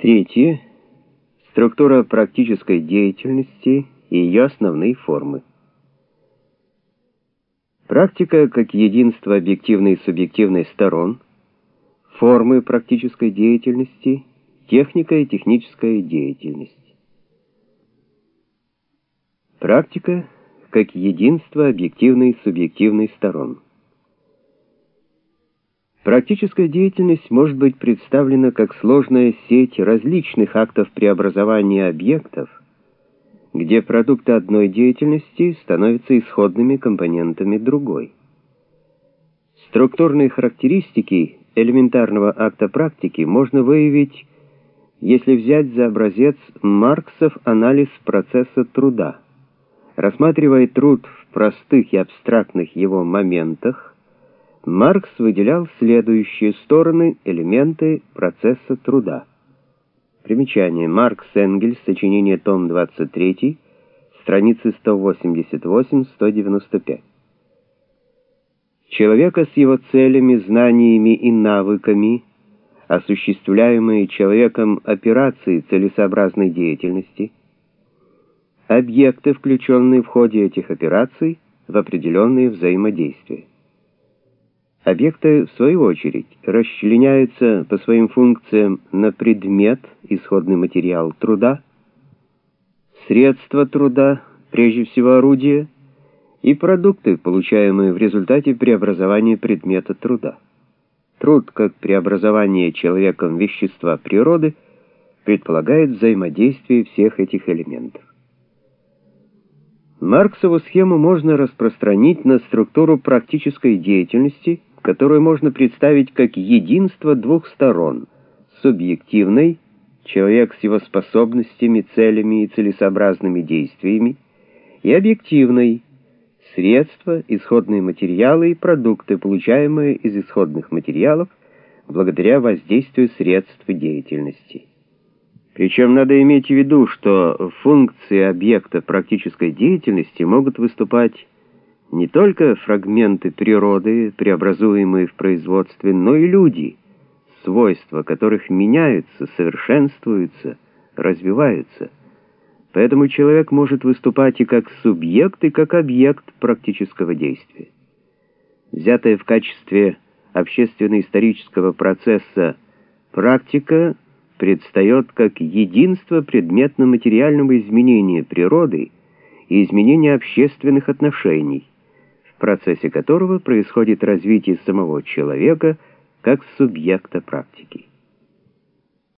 Третье. Структура практической деятельности и ее основные формы. Практика как единство объективной и субъективной сторон, формы практической деятельности, техника и техническая деятельность. Практика как единство объективной и субъективной сторон. Практическая деятельность может быть представлена как сложная сеть различных актов преобразования объектов, где продукты одной деятельности становятся исходными компонентами другой. Структурные характеристики элементарного акта практики можно выявить, если взять за образец Марксов анализ процесса труда. Рассматривая труд в простых и абстрактных его моментах, Маркс выделял следующие стороны, элементы процесса труда. Примечание. Маркс Энгельс, сочинение, том 23, страницы 188-195. Человека с его целями, знаниями и навыками, осуществляемые человеком операции целесообразной деятельности, объекты, включенные в ходе этих операций в определенные взаимодействия. Объекты, в свою очередь, расчленяются по своим функциям на предмет, исходный материал труда, средства труда, прежде всего орудия, и продукты, получаемые в результате преобразования предмета труда. Труд, как преобразование человеком вещества природы, предполагает взаимодействие всех этих элементов. Марксову схему можно распространить на структуру практической деятельности, которую можно представить как единство двух сторон: субъективной, человек с его способностями, целями и целесообразными действиями, и объективной, средства, исходные материалы и продукты, получаемые из исходных материалов благодаря воздействию средств деятельности. Причем надо иметь в виду, что функции объекта практической деятельности могут выступать не только фрагменты природы, преобразуемые в производстве, но и люди, свойства которых меняются, совершенствуются, развиваются. Поэтому человек может выступать и как субъект, и как объект практического действия. Взятая в качестве общественно-исторического процесса практика предстает как единство предметно-материального изменения природы и изменения общественных отношений, в процессе которого происходит развитие самого человека как субъекта практики.